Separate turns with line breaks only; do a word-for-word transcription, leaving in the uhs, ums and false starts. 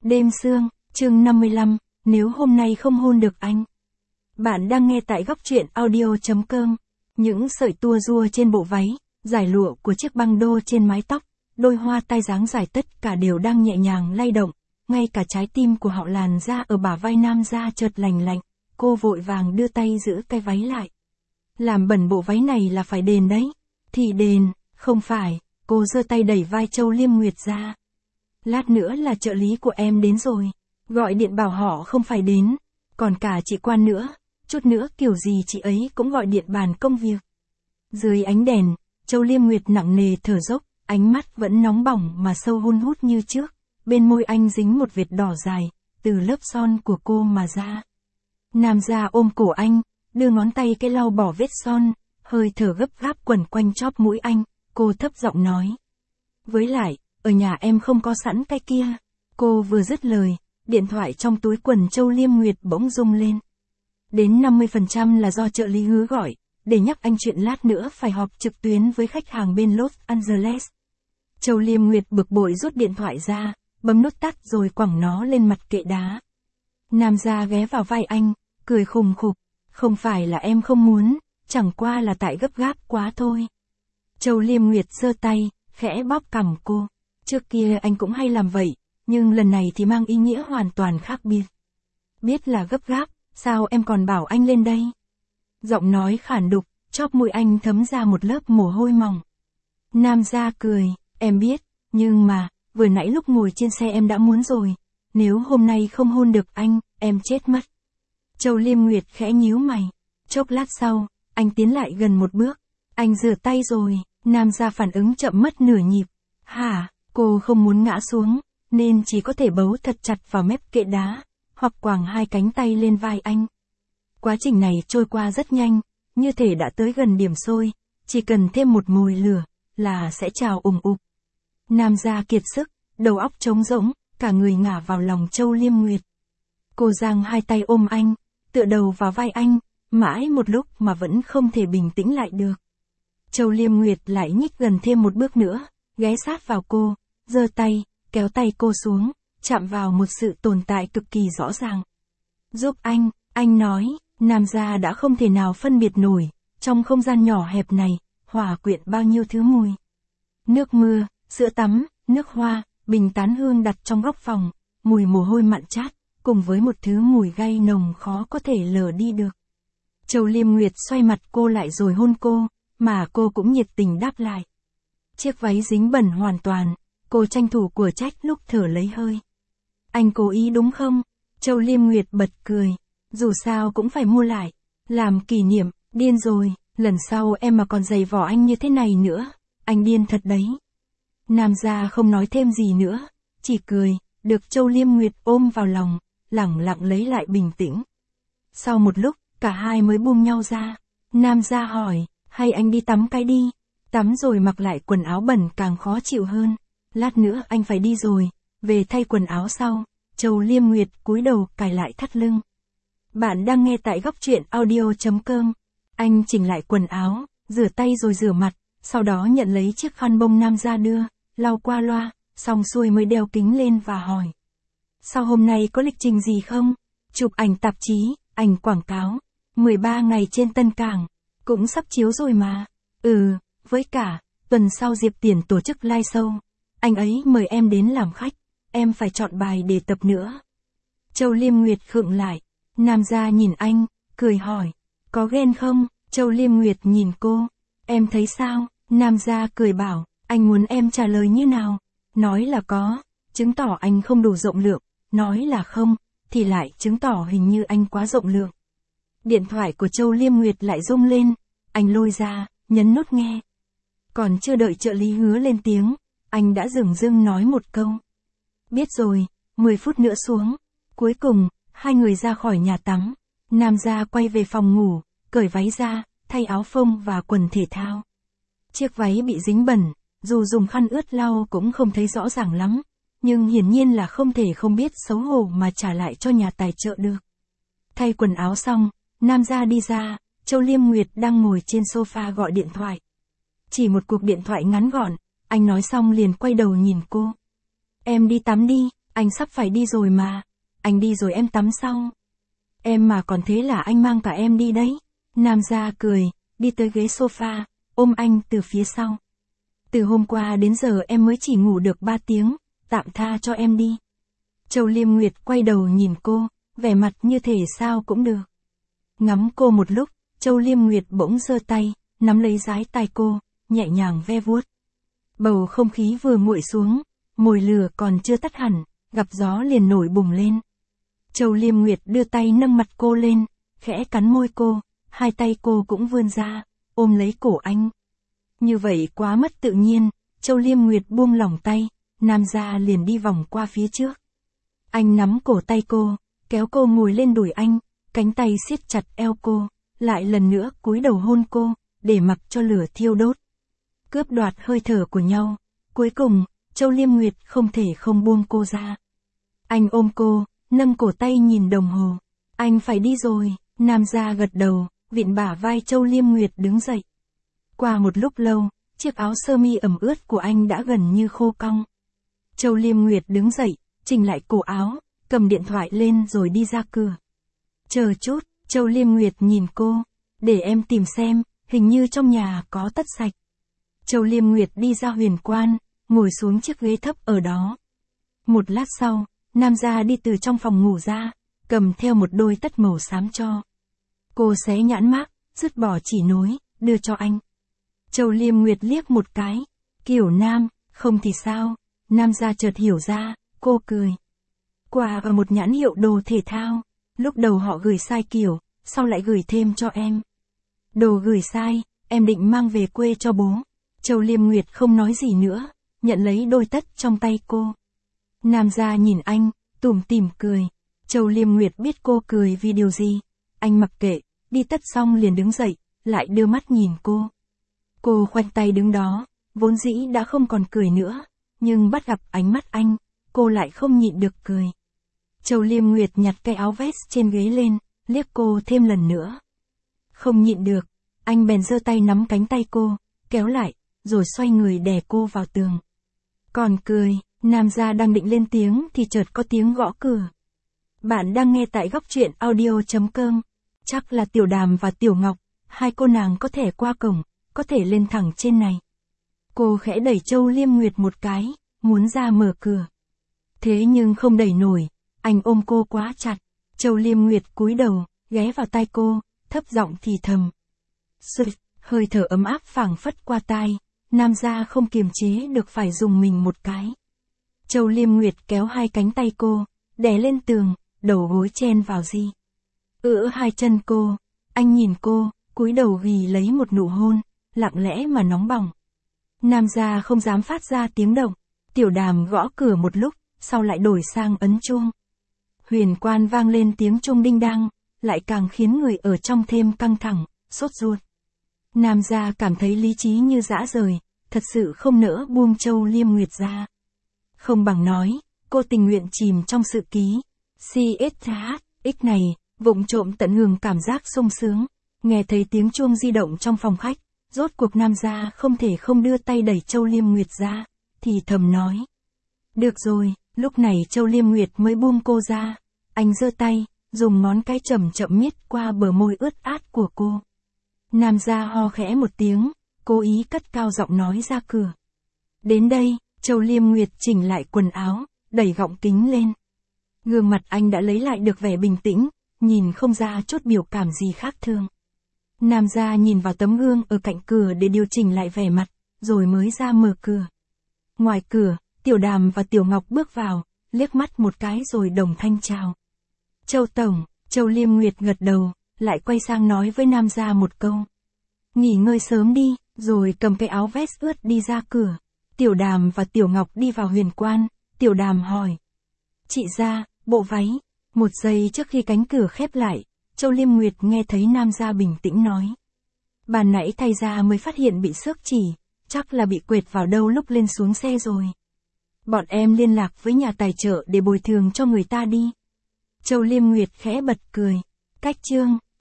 Đêm sương, chương năm mươi lăm, nếu hôm nay không hôn được anh. Bạn đang nghe tại góc truyện audio.com. Những sợi tua rua trên bộ váy, giải lụa của chiếc băng đô trên mái tóc, đôi hoa tai dáng dài tất cả đều đang nhẹ nhàng lay động, ngay cả trái tim của họ làn da ở bả vai nam da chợt lành lạnh, cô vội vàng đưa tay giữ cái váy lại. Làm bẩn bộ váy này là phải đền đấy. Thì đền, không phải, cô giơ tay đẩy vai Châu Liêm Nguyệt ra. Lát nữa là trợ lý của em đến rồi, gọi điện bảo họ không phải đến, còn cả chị Quan nữa, chút nữa kiểu gì chị ấy cũng gọi điện bàn công việc. Dưới ánh đèn, Châu Liêm Nguyệt nặng nề thở dốc, ánh mắt vẫn nóng bỏng mà sâu hun hút như trước, bên môi anh dính một vệt đỏ dài, từ lớp son của cô mà ra. Nam gia ôm cổ anh, đưa ngón tay cái lau bỏ vết son, hơi thở gấp gáp quẩn quanh chóp mũi anh, cô thấp giọng nói. Với lại, ở nhà em không có sẵn cái kia. Cô vừa dứt lời, điện thoại trong túi quần Châu Liêm Nguyệt bỗng rung lên. Đến năm mươi phần trăm là do trợ lý Hứa gọi, để nhắc anh chuyện lát nữa phải họp trực tuyến với khách hàng bên Los Angeles. Châu Liêm Nguyệt bực bội rút điện thoại ra, bấm nút tắt rồi quẳng nó lên mặt kệ đá. Nam gia ghé vào vai anh, cười khùng khục. Không phải là em không muốn, chẳng qua là tại gấp gáp quá thôi. Châu Liêm Nguyệt giơ tay, khẽ bóp cằm cô. Trước kia anh cũng hay làm vậy, nhưng lần này thì mang ý nghĩa hoàn toàn khác biệt. Biết là gấp gáp, sao em còn bảo anh lên đây? Giọng nói khản đục, chóp mũi anh thấm ra một lớp mồ hôi mỏng. Nam gia cười, em biết, nhưng mà, vừa nãy lúc ngồi trên xe em đã muốn rồi. Nếu hôm nay không hôn được anh, em chết mất. Châu Liêm Nguyệt khẽ nhíu mày. Chốc lát sau, anh tiến lại gần một bước. Anh rửa tay rồi, Nam gia phản ứng chậm mất nửa nhịp. Hả, cô không muốn ngã xuống, nên chỉ có thể bấu thật chặt vào mép kệ đá, hoặc quàng hai cánh tay lên vai anh. Quá trình này trôi qua rất nhanh, như thể đã tới gần điểm sôi, chỉ cần thêm một mồi lửa, là sẽ trào ùng ục. Nam gia kiệt sức, đầu óc trống rỗng, cả người ngả vào lòng Châu Liêm Nguyệt. Cô giang hai tay ôm anh, tựa đầu vào vai anh, mãi một lúc mà vẫn không thể bình tĩnh lại được. Châu Liêm Nguyệt lại nhích gần thêm một bước nữa, ghé sát vào cô, giơ tay, kéo tay cô xuống, chạm vào một sự tồn tại cực kỳ rõ ràng. Giúp anh, anh nói, Nam gia đã không thể nào phân biệt nổi, trong không gian nhỏ hẹp này, hòa quyện bao nhiêu thứ mùi. Nước mưa, sữa tắm, nước hoa, bình tán hương đặt trong góc phòng, mùi mồ hôi mặn chát, cùng với một thứ mùi gay nồng khó có thể lờ đi được. Châu Liêm Nguyệt xoay mặt cô lại rồi hôn cô, mà cô cũng nhiệt tình đáp lại. Chiếc váy dính bẩn hoàn toàn, cô tranh thủ của trách lúc thở lấy hơi. Anh cố ý đúng không? Châu Liêm Nguyệt bật cười, dù sao cũng phải mua lại, làm kỷ niệm, điên rồi, lần sau em mà còn giày vò anh như thế này nữa, anh điên thật đấy. Nam gia không nói thêm gì nữa, chỉ cười, được Châu Liêm Nguyệt ôm vào lòng, lẳng lặng lấy lại bình tĩnh. Sau một lúc, cả hai mới buông nhau ra. Nam gia hỏi, hay anh đi tắm cái đi, tắm rồi mặc lại quần áo bẩn càng khó chịu hơn. Lát nữa anh phải đi rồi, về thay quần áo sau. Châu Liêm Nguyệt cúi đầu cài lại thắt lưng. Bạn đang nghe tại góc truyện audio.com. Anh chỉnh lại quần áo, rửa tay rồi rửa mặt, sau đó nhận lấy chiếc khăn bông Nam gia đưa, lau qua loa, xong xuôi mới đeo kính lên và hỏi. Sao hôm nay có lịch trình gì không? Chụp ảnh tạp chí, ảnh quảng cáo, mười ba ngày trên Tân Cảng, cũng sắp chiếu rồi mà. Ừ, với cả, tuần sau Diệp Tiển tổ chức live show, anh ấy mời em đến làm khách, em phải chọn bài để tập nữa. Châu Liêm Nguyệt khựng lại, Nam gia nhìn anh, cười hỏi, có ghen không? Châu Liêm Nguyệt nhìn cô, em thấy sao? Nam gia cười bảo, anh muốn em trả lời như nào? Nói là có, chứng tỏ anh không đủ rộng lượng, nói là không, thì lại chứng tỏ hình như anh quá rộng lượng. Điện thoại của Châu Liêm Nguyệt lại rung lên, anh lôi ra, nhấn nút nghe. Còn chưa đợi trợ lý Hứa lên tiếng, anh đã dửng dưng nói một câu. Biết rồi, mười phút nữa xuống. Cuối cùng, hai người ra khỏi nhà tắm. Nam gia quay về phòng ngủ, cởi váy ra, thay áo phông và quần thể thao. Chiếc váy bị dính bẩn, dù dùng khăn ướt lau cũng không thấy rõ ràng lắm, nhưng hiển nhiên là không thể không biết xấu hổ mà trả lại cho nhà tài trợ được. Thay quần áo xong, Nam gia đi ra, Châu Liêm Nguyệt đang ngồi trên sofa gọi điện thoại. Chỉ một cuộc điện thoại ngắn gọn, anh nói xong liền quay đầu nhìn cô. Em đi tắm đi, Anh sắp phải đi rồi mà. Anh đi rồi em tắm sau. Em mà còn thế là anh mang cả em đi đấy. Nam gia cười, đi tới ghế sofa, ôm anh từ phía sau. Từ hôm qua đến giờ em mới chỉ ngủ được ba tiếng, tạm tha cho em đi. Châu Liêm Nguyệt quay đầu nhìn cô, vẻ mặt như thể sao cũng được. Ngắm cô một lúc, Châu Liêm Nguyệt bỗng giơ tay, nắm lấy dái tai cô, nhẹ nhàng ve vuốt. Bầu không khí vừa nguội xuống, mồi lửa còn chưa tắt hẳn, gặp gió liền nổi bùng lên. Châu Liêm Nguyệt đưa tay nâng mặt cô lên, khẽ cắn môi cô, hai tay cô cũng vươn ra, ôm lấy cổ anh. Như vậy quá mất tự nhiên, Châu Liêm Nguyệt buông lỏng tay, Nam gia liền đi vòng qua phía trước. Anh nắm cổ tay cô, kéo cô ngồi lên đùi anh, cánh tay siết chặt eo cô, lại lần nữa cúi đầu hôn cô, để mặc cho lửa thiêu đốt. Cướp đoạt hơi thở của nhau, cuối cùng, Châu Liêm Nguyệt không thể không buông cô ra. Anh ôm cô, nâng cổ tay nhìn đồng hồ. Anh phải đi rồi, Nam gia gật đầu, vịn bả vai Châu Liêm Nguyệt đứng dậy. Qua một lúc lâu, chiếc áo sơ mi ẩm ướt của anh đã gần như khô cong. Châu Liêm Nguyệt đứng dậy, chỉnh lại cổ áo, cầm điện thoại lên rồi đi ra cửa. Chờ chút, Châu Liêm Nguyệt nhìn cô, để em tìm xem, hình như trong nhà có tất sạch. Châu Liêm Nguyệt đi ra huyền quan, ngồi xuống chiếc ghế thấp ở đó. Một lát sau, Nam gia đi từ trong phòng ngủ ra, cầm theo một đôi tất màu xám cho. Cô xé nhãn mác, dứt bỏ chỉ nối, đưa cho anh. Châu Liêm Nguyệt liếc một cái, kiểu nam, không thì sao, Nam gia chợt hiểu ra, cô cười. Quà và một nhãn hiệu đồ thể thao, lúc đầu họ gửi sai kiểu, sau lại gửi thêm cho em. Đồ gửi sai, em định mang về quê cho bố. Châu Liêm Nguyệt không nói gì nữa, nhận lấy đôi tất trong tay cô. Nam gia nhìn anh, tủm tỉm cười. Châu Liêm Nguyệt biết cô cười vì điều gì. Anh mặc kệ, đi tất xong liền đứng dậy, lại đưa mắt nhìn cô. Cô khoanh tay đứng đó, vốn dĩ đã không còn cười nữa, nhưng bắt gặp ánh mắt anh, cô lại không nhịn được cười. Châu Liêm Nguyệt nhặt cái áo vest trên ghế lên, liếc cô thêm lần nữa. Không nhịn được, anh bèn giơ tay nắm cánh tay cô, kéo lại, rồi xoay người đè cô vào tường. Còn cười, Nam gia đang định lên tiếng thì chợt có tiếng gõ cửa. Bạn đang nghe tại góc truyện audio chấm com. Chắc là Tiểu Đàm và Tiểu Ngọc, hai cô nàng có thể qua cổng, có thể lên thẳng trên này. Cô khẽ đẩy Châu Liêm Nguyệt một cái, muốn ra mở cửa. Thế nhưng không đẩy nổi, anh ôm cô quá chặt. Châu Liêm Nguyệt cúi đầu, ghé vào tai cô, thấp giọng thì thầm. Sụt, hơi thở ấm áp phảng phất qua tai, Nam gia không kiềm chế được phải dùng mình một cái. Châu Liêm Nguyệt kéo hai cánh tay cô, đè lên tường, đầu gối chen vào di. Ưỡi hai chân cô, anh nhìn cô, cúi đầu ghi lấy một nụ hôn, lặng lẽ mà nóng bỏng. Nam gia không dám phát ra tiếng động, Tiểu Đàm gõ cửa một lúc, sau lại đổi sang ấn chuông. Huyền quan vang lên tiếng chuông đinh đăng, lại càng khiến người ở trong thêm căng thẳng, sốt ruột. Nam gia cảm thấy lý trí như dã rời, thật sự không nỡ buông Châu Liêm Nguyệt ra. Không bằng nói, cô tình nguyện chìm trong sự ký. xê ét hát ích này, vụng trộm tận hưởng cảm giác sung sướng. Nghe thấy tiếng chuông di động trong phòng khách, rốt cuộc Nam gia không thể không đưa tay đẩy Châu Liêm Nguyệt ra, thì thầm nói. Được rồi, lúc này Châu Liêm Nguyệt mới buông cô ra. Anh giơ tay, dùng ngón cái chậm chậm miết qua bờ môi ướt át của cô. Nam gia ho khẽ một tiếng, cố ý cất cao giọng nói ra cửa. Đến đây, Châu Liêm Nguyệt chỉnh lại quần áo, đẩy gọng kính lên. Gương mặt anh đã lấy lại được vẻ bình tĩnh, nhìn không ra chút biểu cảm gì khác thường. Nam gia nhìn vào tấm gương ở cạnh cửa để điều chỉnh lại vẻ mặt, rồi mới ra mở cửa. Ngoài cửa, Tiểu Đàm và Tiểu Ngọc bước vào, liếc mắt một cái rồi đồng thanh chào. Châu Tổng, Châu Liêm Nguyệt gật đầu, lại quay sang nói với Nam gia một câu. Nghỉ ngơi sớm đi, rồi cầm cái áo vest ướt đi ra cửa. Tiểu Đàm và Tiểu Ngọc đi vào huyền quan, Tiểu Đàm hỏi. Chị ra, bộ váy. Một giây trước khi cánh cửa khép lại, Châu Liêm Nguyệt nghe thấy Nam gia bình tĩnh nói. Bàn nãy thay ra mới phát hiện bị xước chỉ, chắc là bị quệt vào đâu lúc lên xuống xe rồi. Bọn em liên lạc với nhà tài trợ để bồi thường cho người ta đi. Châu Liêm Nguyệt khẽ bật cười. Cách chương.